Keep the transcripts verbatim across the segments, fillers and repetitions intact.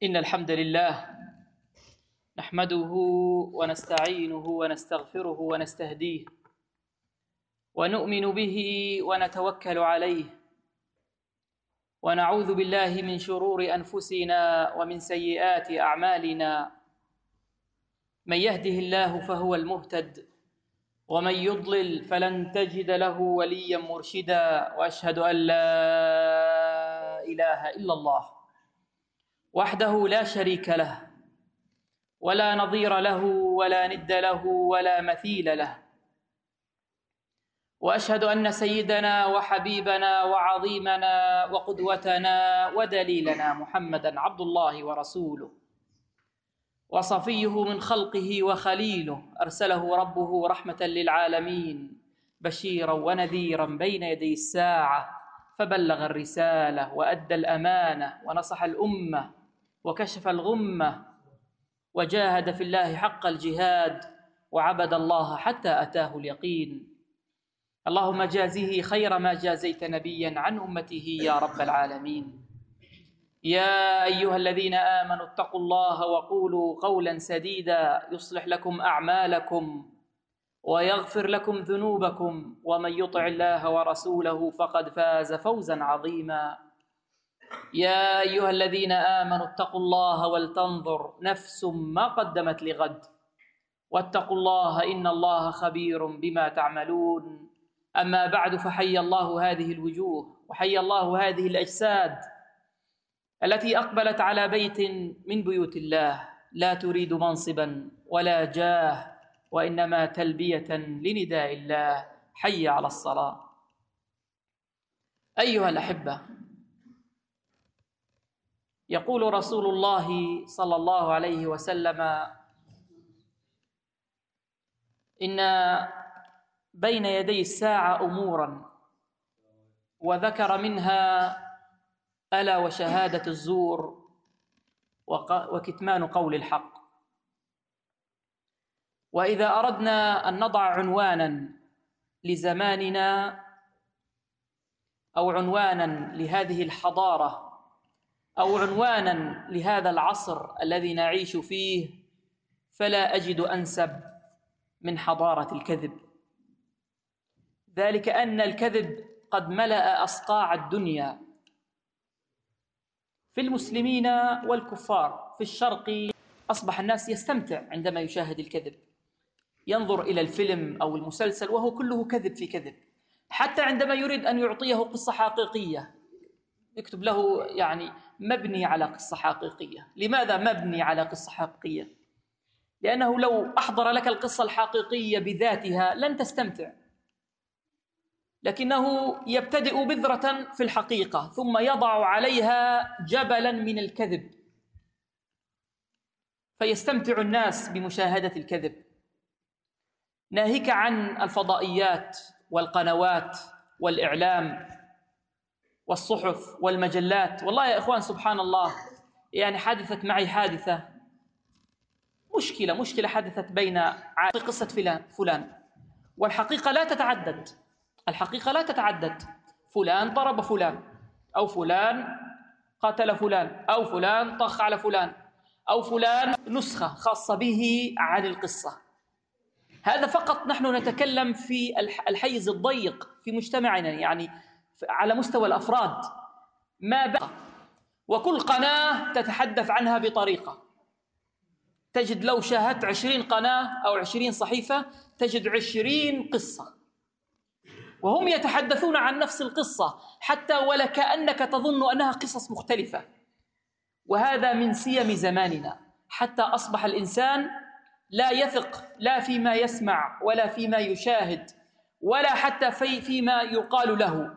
إن الحمد لله نحمده ونستعينه ونستغفره ونستهديه ونؤمن به ونتوكل عليه ونعوذ بالله من شرور أنفسنا ومن سيئات أعمالنا. من يهده الله فهو المهتد ومن يضلل فلن تجد له وليا مرشدا، وأشهد أن لا إله إلا الله وحده لا شريك له ولا نظير له ولا ند له ولا مثيل له، وأشهد أن سيدنا وحبيبنا وعظيمنا وقدوتنا ودليلنا محمدًا عبد الله ورسوله وصفيه من خلقه وخليله، أرسله ربه رحمة للعالمين بشيرا ونذيرا بين يدي الساعة، فبلغ الرسالة وأدى الأمانة ونصح الأمة وكشف الغمة وجاهد في الله حق الجهاد وعبد الله حتى أتاه اليقين. اللهم جازه خير ما جازيت نبيا عن أمته يا رب العالمين. يا أيها الذين آمنوا اتقوا الله وقولوا قولا سديدا يصلح لكم أعمالكم ويغفر لكم ذنوبكم، ومن يطع الله ورسوله فقد فاز فوزا عظيما. يا أيها الذين آمنوا اتقوا الله ولتنظر نفس ما قدمت لغد واتقوا الله إن الله خبير بما تعملون. أما بعد، فحي الله هذه الوجوه وحي الله هذه الأجساد التي أقبلت على بيت من بيوت الله لا تريد منصبا ولا جاه، وإنما تلبية لنداء الله حي على الصلاة. أيها الأحبة، يقول رسول الله صلى الله عليه وسلم: إن بين يدي الساعة أمورا، وذكر منها ألا وشهادة الزور وكتمان قول الحق. وإذا أردنا أن نضع عنوانا لزماننا أو عنوانا لهذه الحضارة أو عنوانا لهذا العصر الذي نعيش فيه، فلا أجد أنسب من حضارة الكذب. ذلك أن الكذب قد ملأ أصقاع الدنيا في المسلمين والكفار. في الشرق أصبح الناس يستمتع عندما يشاهد الكذب، ينظر إلى الفيلم أو المسلسل وهو كله كذب في كذب. حتى عندما يريد أن يعطيه قصة حقيقية يكتب له يعني مبني على قصة حقيقية. لماذا مبني على قصة حقيقية؟ لأنه لو أحضر لك القصة الحقيقية بذاتها لن تستمتع، لكنه يبتدئ بذرة في الحقيقة ثم يضع عليها جبلا من الكذب، فيستمتع الناس بمشاهدة الكذب، ناهيك عن الفضائيات والقنوات والإعلام والصحف والمجلات. والله يا إخوان سبحان الله، يعني حدثت معي حادثة، مشكلة مشكلة حدثت بين قصة فلان فلان والحقيقة لا تتعدد. الحقيقة لا تتعدد، فلان ضرب فلان، أو فلان قتل فلان، أو فلان طخ على فلان، أو فلان نسخة خاصة به عن القصة. هذا فقط نحن نتكلم في الحيز الضيق في مجتمعنا، يعني على مستوى الأفراد ما بقى. وكل قناة تتحدث عنها بطريقة. تجد لو شاهدت عشرين قناة أو عشرين صحيفة تجد عشرين قصة، وهم يتحدثون عن نفس القصة، حتى ولكأنك تظن أنها قصص مختلفة. وهذا من سيم زماننا، حتى أصبح الإنسان لا يثق لا فيما يسمع ولا فيما يشاهد ولا حتى في فيما يقال له،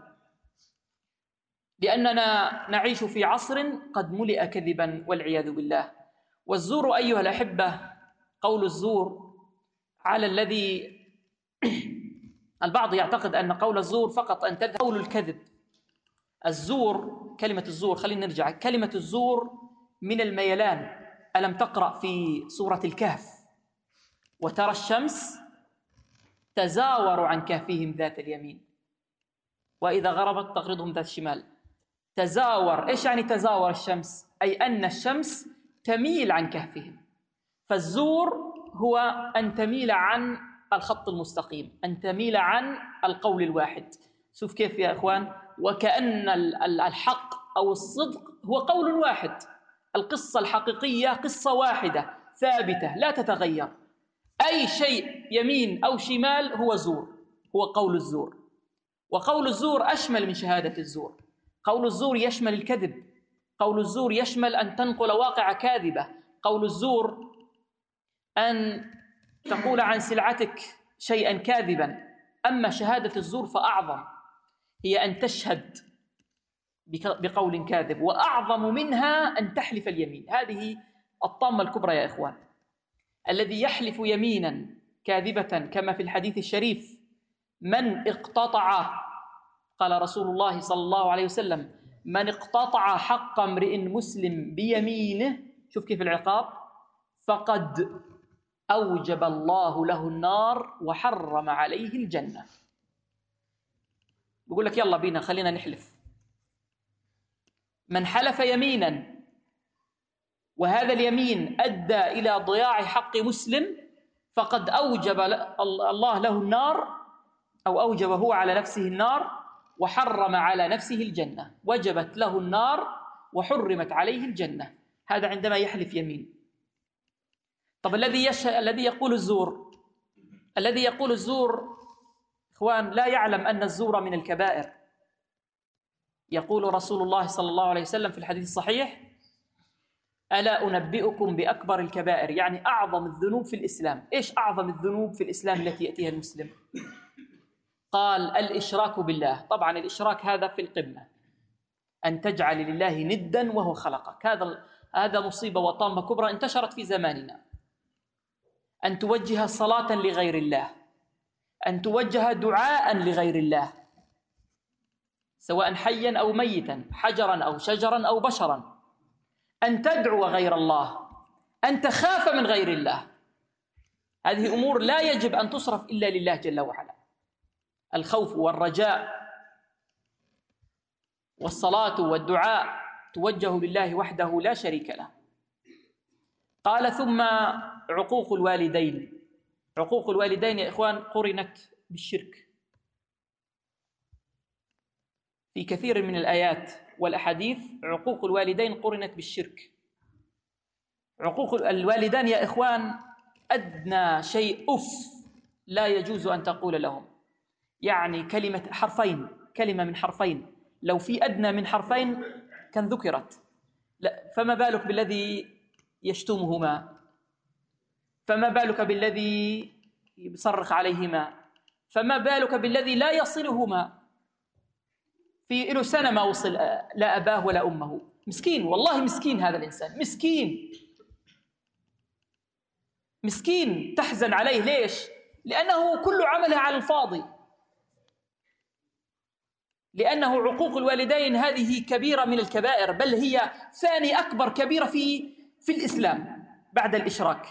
لأننا نعيش في عصر قد ملئ كذبا والعياذ بالله. والزور أيها الأحبة، قول الزور على الذي البعض يعتقد أن قول الزور فقط أن تذهب قول الكذب. الزور، كلمة الزور، خلينا نرجع، كلمة الزور من الميلان. ألم تقرأ في سورة الكهف: وترى الشمس تزاور عن كهفهم ذات اليمين وإذا غربت تغرضهم ذات الشمال. تزاور، إيش يعني تزاور الشمس؟ أي أن الشمس تميل عن كهفهم. فالزور هو أن تميل عن الخط المستقيم، أن تميل عن القول الواحد. شوف كيف يا إخوان، وكأن الحق أو الصدق هو قول واحد. القصة الحقيقية قصة واحدة ثابتة لا تتغير. أي شيء يمين أو شمال هو زور، هو قول الزور. وقول الزور أشمل من شهادة الزور. قول الزور يشمل الكذب، قول الزور يشمل أن تنقل واقع كاذبة، قول الزور أن تقول عن سلعتك شيئا كاذبا. أما شهادة الزور فأعظم، هي أن تشهد بقول كاذب، وأعظم منها أن تحلف اليمين. هذه الطامة الكبرى يا إخوان. الذي يحلف يمينا كاذبة كما في الحديث الشريف: من اقتطع، قال رسول الله صلى الله عليه وسلم: من اقتطع حق امرئ مسلم بيمينه، شوف كيف العقاب، فقد أوجب الله له النار وحرم عليه الجنة. بقول لك يلا بينا خلينا نحلف. من حلف يمينا وهذا اليمين أدى إلى ضياع حق مسلم فقد أوجب الله له النار، أو أوجب هو على نفسه النار وحرم على نفسه الجنة. وجبت له النار وحرمت عليه الجنة. هذا عندما يحلف يمين. طب الذي يش... الذي يقول الزور، الذي يقول الزور إخوان لا يعلم أن الزور من الكبائر. يقول رسول الله صلى الله عليه وسلم في الحديث الصحيح: ألا أنبئكم بأكبر الكبائر، يعني أعظم الذنوب في الإسلام. إيش أعظم الذنوب في الإسلام التي يأتيها المسلم؟ قال: الإشراك بالله. طبعا الإشراك هذا في القمة، أن تجعل لله ندا وهو خلقك. هذا هذا مصيبة وطامة كبرى انتشرت في زماننا. أن توجه صلاة لغير الله، أن توجه دعاء لغير الله، سواء حيا أو ميتا، حجرا أو شجرا أو بشرا، أن تدعو غير الله، أن تخاف من غير الله. هذه أمور لا يجب أن تصرف إلا لله جل وعلا. الخوف والرجاء والصلاة والدعاء توجه لله وحده لا شريك له. قال: ثم عقوق الوالدين. عقوق الوالدين يا إخوان قرنت بالشرك في كثير من الآيات والأحاديث. عقوق الوالدين قرنت بالشرك. عقوق الوالدين يا إخوان أدنى شيء أف لا يجوز أن تقول لهم. يعني كلمة حرفين، كلمة من حرفين، لو في أدنى من حرفين كان ذكرت. لا، فما بالك بالذي يشتمهما، فما بالك بالذي يصرخ عليهما، فما بالك بالذي لا يصلهما. في له سنة ما وصل لا أباه ولا أمه. مسكين، والله مسكين هذا الإنسان، مسكين مسكين تحزن عليه. ليش؟ لأنه كل عمله على الفاضي. لأنه عقوق الوالدين هذه كبيرة من الكبائر، بل هي ثاني أكبر كبيرة في في الإسلام بعد الإشراك.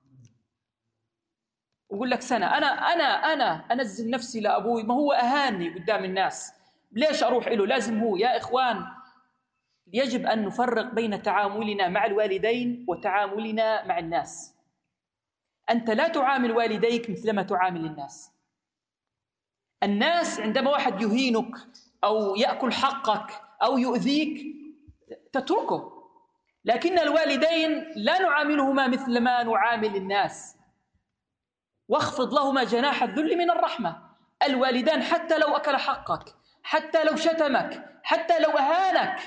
ويقول لك سنة، أنا أنا أنا أنزل نفسي لأبوي، ما هو أهاني قدام الناس، ليش أروح له؟ لازم هو. يا إخوان يجب أن نفرق بين تعاملنا مع الوالدين وتعاملنا مع الناس. أنت لا تعامل والديك مثلما تعامل الناس. الناس عندما واحد يهينك أو يأكل حقك أو يؤذيك تتركه، لكن الوالدين لا نعاملهما مثل ما نعامل الناس. واخفض لهما جناح الذل من الرحمة. الوالدان حتى لو أكل حقك، حتى لو شتمك، حتى لو أهانك،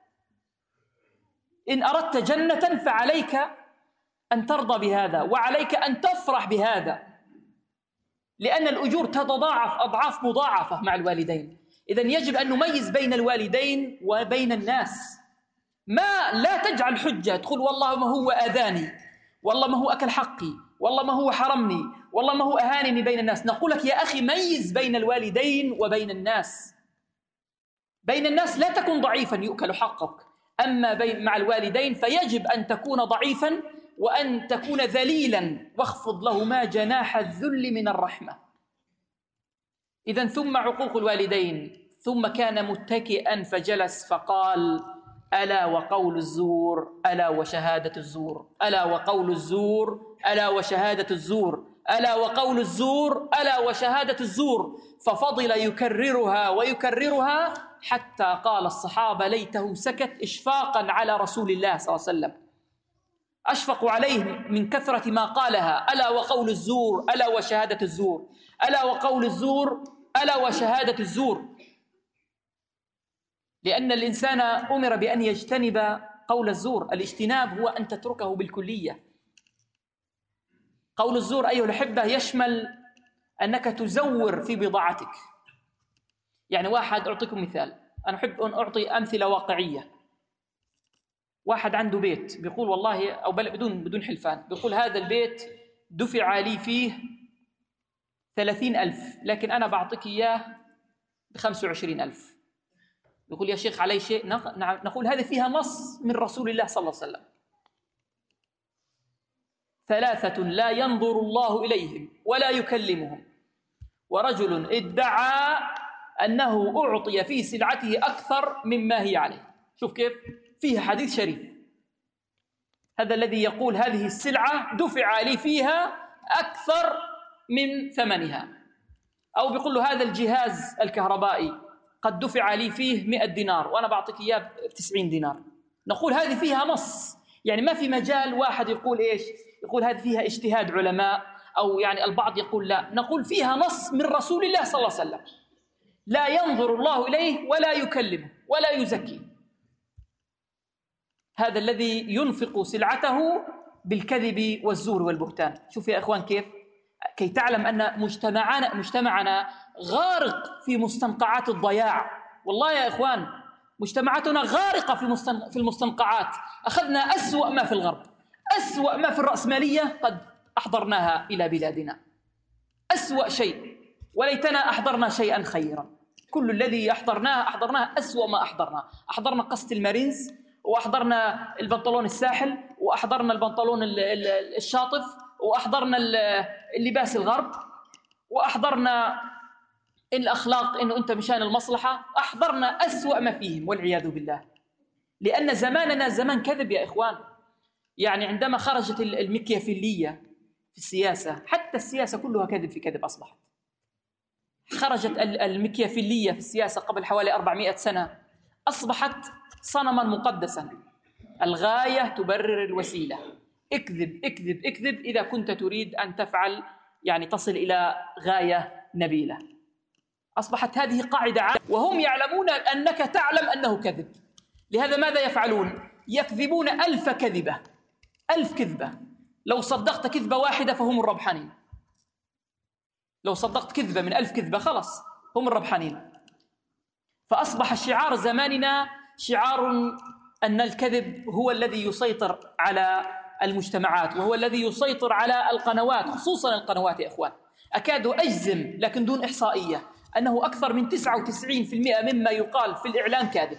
إن أردت جنة فعليك أن ترضى بهذا، وعليك أن تفرح بهذا، لأن الأجور تتضاعف أضعاف مضاعفة مع الوالدين. إذن يجب أن نميز بين الوالدين وبين الناس. ما لا تجعل حجة تقول والله ما هو أذاني، والله ما هو أكل حقي، والله ما هو حرمني، والله ما هو أهانني بين الناس. نقول لك يا أخي ميز بين الوالدين وبين الناس. بين الناس لا تكن ضعيفا يؤكل حقك، أما بين مع الوالدين فيجب أن تكون ضعيفا وأن تكون ذليلا، واخفض لهما جناح الذل من الرحمة. إذن ثم عقوق الوالدين. ثم كان متكئا فجلس فقال: ألا وقول الزور ألا وشهادة الزور، ألا وقول الزور ألا وشهادة الزور، ألا وقول الزور ألا وشهادة الزور. ففضل يكررها ويكررها حتى قال الصحابة ليته سكت إشفاقا على رسول الله صلى الله عليه وسلم، أشفقوا عليه من كثرة ما قالها: ألا وقول الزور ألا وشهادة الزور، ألا وقول الزور ألا وشهادة الزور. لأن الإنسان أمر بأن يجتنب قول الزور. الاجتناب هو أن تتركه بالكلية. قول الزور أيها الأحبة يشمل أنك تزور في بضاعتك. يعني واحد، أعطيكم مثال، أنا أحب أن أعطي أمثلة واقعية. واحد عنده بيت بيقول والله، أو بدون بدون حلفان، بيقول هذا البيت دفع لي فيه ثلاثين ألف، لكن أنا بعطيك إياه بخمسة وعشرين ألف. يقول يا شيخ علي شيء؟ نقول هذه فيها نص من رسول الله صلى الله عليه وسلم: ثلاثة لا ينظر الله إليهم ولا يكلمهم، ورجل ادعى أنه أعطي في سلعته أكثر مما هي عليه. شوف كيف فيها حديث شريف. هذا الذي يقول هذه السلعة دفع لي فيها أكثر من ثمنها، أو بيقول له هذا الجهاز الكهربائي قد دفع لي فيه مئة دينار وأنا بعطيك إياه بتسعين دينار. نقول هذه فيها نص. يعني ما في مجال واحد يقول إيش، يقول هذه فيها اجتهاد علماء، أو يعني البعض يقول لا. نقول فيها نص من رسول الله صلى الله عليه وسلم: لا ينظر الله إليه ولا يكلمه ولا يزكيه. هذا الذي ينفق سلعته بالكذب والزور والبهتان. شوف يا إخوان كيف، كي تعلم أن مجتمعنا مجتمعنا غارق في مستنقعات الضياع. والله يا إخوان مجتمعاتنا غارقة في في المستنقعات. أخذنا أسوأ ما في الغرب، أسوأ ما في الرأسمالية قد أحضرناها إلى بلادنا. أسوأ شيء، وليتنا أحضرنا شيئا خيرا. كل الذي أحضرناه أحضرناه أسوأ ما أحضرناه. أحضرنا قصة المارينز، وأحضرنا البنطلون الساحل، وأحضرنا البنطلون الشاطف، وأحضرنا اللباس الغرب، وأحضرنا الأخلاق إنه أنت مشان المصلحة. أحضرنا أسوأ ما فيهم والعياذ بالله. لأن زماننا زمان كذب يا إخوان. يعني عندما خرجت المكيافيلية في السياسة، حتى السياسة كلها كذب في كذب أصبحت. خرجت المكيافيلية في السياسة قبل حوالي أربعمائة سنة، أصبحت صنما مقدسا. الغاية تبرر الوسيلة. اكذب اكذب اكذب إذا كنت تريد أن تفعل، يعني تصل إلى غاية نبيلة. أصبحت هذه قاعدة عامة، وهم يعلمون أنك تعلم أنه كذب. لهذا ماذا يفعلون؟ يكذبون ألف كذبة، ألف كذبة. لو صدقت كذبة واحدة فهم الربحانين. لو صدقت كذبة من ألف كذبة خلاص هم الربحانين. فأصبح شعار زماننا شعار أن الكذب هو الذي يسيطر على المجتمعات، وهو الذي يسيطر على القنوات، خصوصا القنوات يا إخوان. أكاد أجزم لكن دون إحصائية أنه أكثر من تسعة وتسعين بالمئة مما يقال في الإعلام كاذب.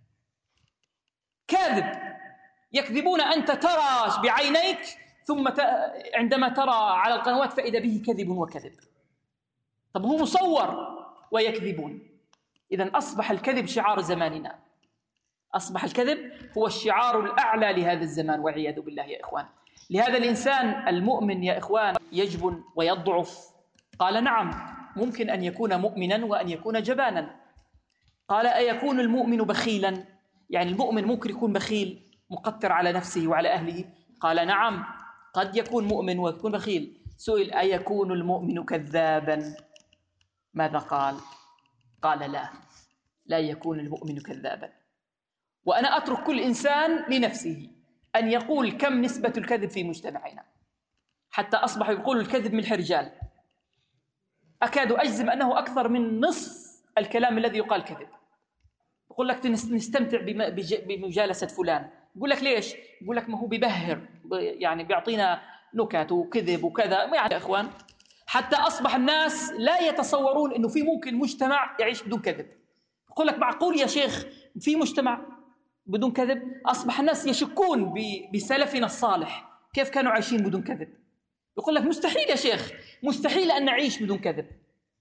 كاذب. يكذبون، أنت ترى بعينيك، ثم ت... عندما ترى على القنوات فإذا به كذب وكذب. طب هو مصور ويكذبون. إذن أصبح الكذب شعار زماننا. أصبح الكذب هو الشعار الأعلى لهذا الزمان والعياذ بالله يا إخوان. لهذا الإنسان المؤمن يا إخوان يجبن ويضعف. قال نعم، ممكن أن يكون مؤمنا وأن يكون جبانا. قال أيكون المؤمن بخيلا؟ يعني المؤمن ممكن يكون بخيل، مقتر على نفسه وعلى أهله. قال نعم، قد يكون مؤمن ويكون بخيل. سئل أيكون المؤمن كذابا؟ ماذا قال؟ قال لا، لا يكون المؤمن كذابا. وأنا أترك كل إنسان لنفسه أن يقول كم نسبة الكذب في مجتمعنا، حتى أصبح يقول الكذب ملح رجال. أكاد أجزم أنه أكثر من نصف الكلام الذي يقال كذب. يقول لك نستمتع بمجالسة فلان، يقول لك ليش؟ يقول لك ما هو بيبهر، يعني بيعطينا نكت وكذب وكذا. يعني يا إخوان حتى أصبح الناس لا يتصورون أنه في ممكن مجتمع يعيش بدون كذب. يقول لك معقول يا شيخ في مجتمع بدون كذب؟ أصبح الناس يشكون بسلفنا الصالح كيف كانوا عايشين بدون كذب. يقول لك مستحيل يا شيخ، مستحيل أن نعيش بدون كذب.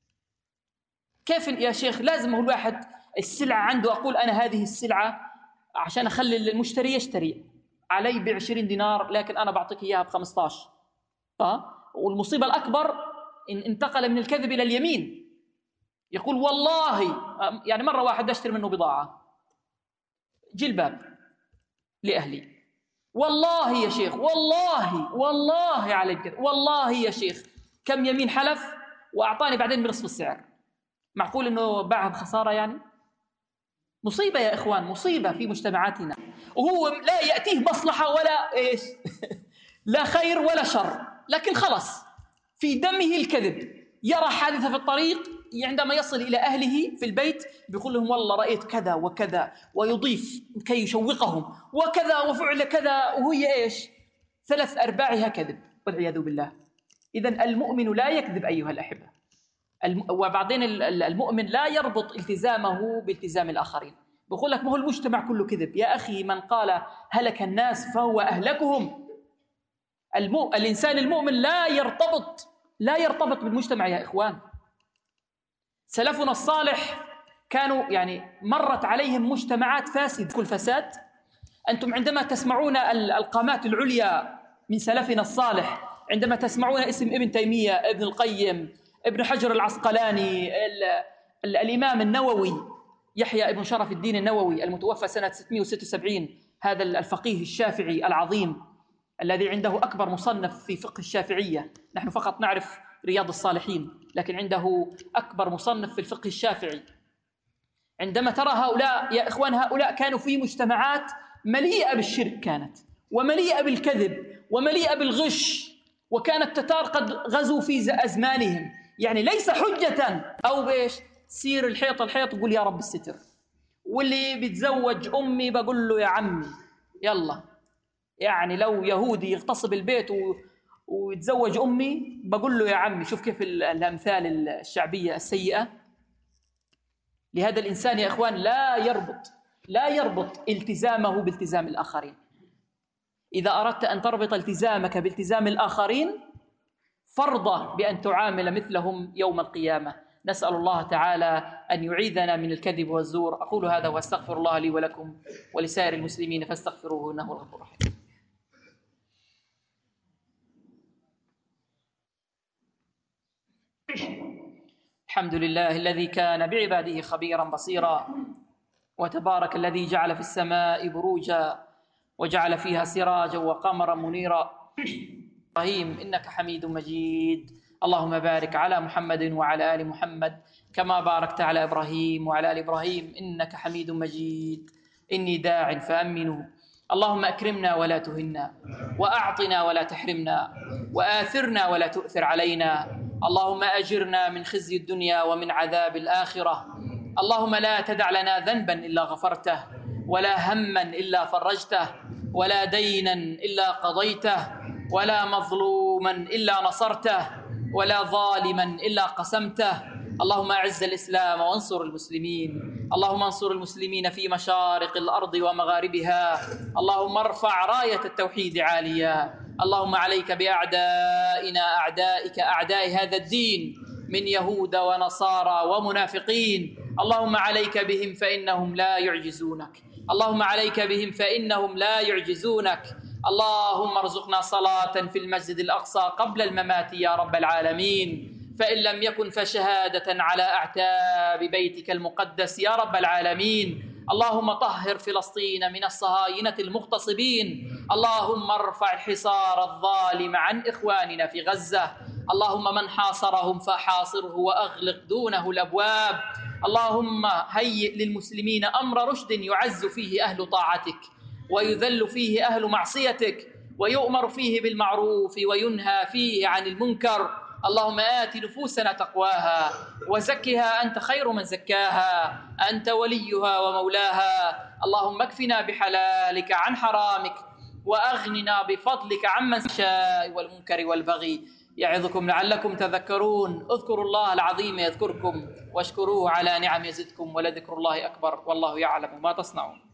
كيف يا شيخ؟ لازم هو الواحد السلعة عنده، أقول أنا هذه السلعة عشان أخلي المشتري يشتري علي بعشرين دينار لكن أنا بعطيك إياها بخمسة عشر. أه؟ والمصيبة الأكبر إن انتقل من الكذب إلى اليمين. يقول والله، يعني مرة واحد أشتري منه بضاعة جلباب لأهلي، والله يا شيخ، والله والله عليك كذا، والله يا شيخ، كم يمين حلف وأعطاني بعدين بنصف السعر. معقول إنه باعها بخسارة؟ يعني مصيبة يا إخوان، مصيبة في مجتمعاتنا. وهو لا يأتيه مصلحة ولا إيش لا خير ولا شر، لكن خلص في دمه الكذب. يرى حادثة في الطريق، عندما يصل إلى أهله في البيت بيقول لهم والله رأيت كذا وكذا، ويضيف كي يشوقهم وكذا وفعل كذا، وهي إيش ثلاث أرباعها كذب والعياذ بالله. إذن المؤمن لا يكذب أيها الأحبة. الم... وبعدين المؤمن لا يربط التزامه بالتزام الآخرين. بقول لك ما هو المجتمع كله كذب يا أخي، من قال هلك الناس فهو أهلكهم. الم... الإنسان المؤمن لا يرتبط لا يرتبط بالمجتمع يا إخوان. سلفنا الصالح كانوا يعني مرت عليهم مجتمعات فاسدة كل فساد. أنتم عندما تسمعون القامات العليا من سلفنا الصالح، عندما تسمعون اسم ابن تيمية، ابن القيم، ابن حجر العسقلاني، ال ال الإمام النووي، يحيى ابن شرف الدين النووي المتوفى سنة ستمائة وستة وسبعين، هذا الفقيه الشافعي العظيم الذي عنده أكبر مصنف في فقه الشافعية. نحن فقط نعرف رياض الصالحين، لكن عنده أكبر مصنف في الفقه الشافعي. عندما ترى هؤلاء يا إخوان، هؤلاء كانوا في مجتمعات مليئة بالشرك، كانت ومليئة بالكذب ومليئة بالغش، وكان التتار قد غزوا في أزمانهم. يعني ليس حجة أو بإيش سير الحيط الحيط وقول يا رب الستر، واللي بيتزوج أمي بقول له يا عمي يلا. يعني لو يهودي يغتصب البيت و... ويتزوج أمي بقول له يا عمي. شوف كيف الأمثال الشعبية السيئة. لهذا الإنسان يا إخوان لا يربط لا يربط التزامه بالتزام الآخرين. إذا أردت أن تربط التزامك بالتزام الآخرين فرض بأن تعامل مثلهم يوم القيامة. نسأل الله تعالى أن يعيذنا من الكذب والزور. أقول هذا وأستغفر الله لي ولكم ولسائر المسلمين فاستغفروه إنه الغفور الرحيم. الحمد لله الذي كان بعباده خبيرا بصيرا، وتبارك الذي جعل في السماء بروجا وجعل فيها سراجا وقمرا منيرا. إبراهيم إنك حميد مجيد. اللهم بارك على محمد وعلى آل محمد كما باركت على إبراهيم وعلى آل إبراهيم إنك حميد مجيد. إني داع فأمنوا. اللهم أكرمنا ولا تهنا، وأعطنا ولا تحرمنا، وآثرنا ولا تؤثر علينا. اللهم أجرنا من خزي الدنيا ومن عذاب الآخرة. اللهم لا تدع لنا ذنبا إلا غفرته، ولا هما إلا فرجته، ولا دينا إلا قضيته، ولا مظلوما إلا نصرته، ولا ظالما إلا قسمته. اللهم أعز الإسلام وانصر المسلمين. اللهم انصر المسلمين في مشارق الأرض ومغاربها. اللهم ارفع راية التوحيد عاليا. اللهم عليك بأعدائنا أعدائك أعداء هذا الدين من يهود ونصارى ومنافقين. اللهم عليك بهم فإنهم لا يعجزونك. اللهم عليك بهم فإنهم لا يعجزونك. اللهم ارزقنا صلاة في المسجد الأقصى قبل الممات يا رب العالمين، فإن لم يكن فشهادة على أعتاب بيتك المقدس يا رب العالمين. اللهم طهر فلسطين من الصهاينة المغتصبين. اللهم ارفع الحصار الظالم عن إخواننا في غزة. اللهم من حاصرهم فحاصره وأغلق دونه الأبواب. اللهم هيئ للمسلمين أمر رشد يعز فيه أهل طاعتك ويذل فيه أهل معصيتك، ويؤمر فيه بالمعروف وينهى فيه عن المنكر. اللهم آت نفوسنا تقواها وزكها أنت خير من زكاها، أنت وليها ومولاها. اللهم اكفنا بحلالك عن حرامك، وأغننا بفضلك عمن شاء والمنكر والبغي. يعظكم لعلكم تذكرون. اذكروا الله العظيم يذكركم، واشكروه على نعم يزدكم، ولذكر الله أكبر، والله يعلم ما تصنعون.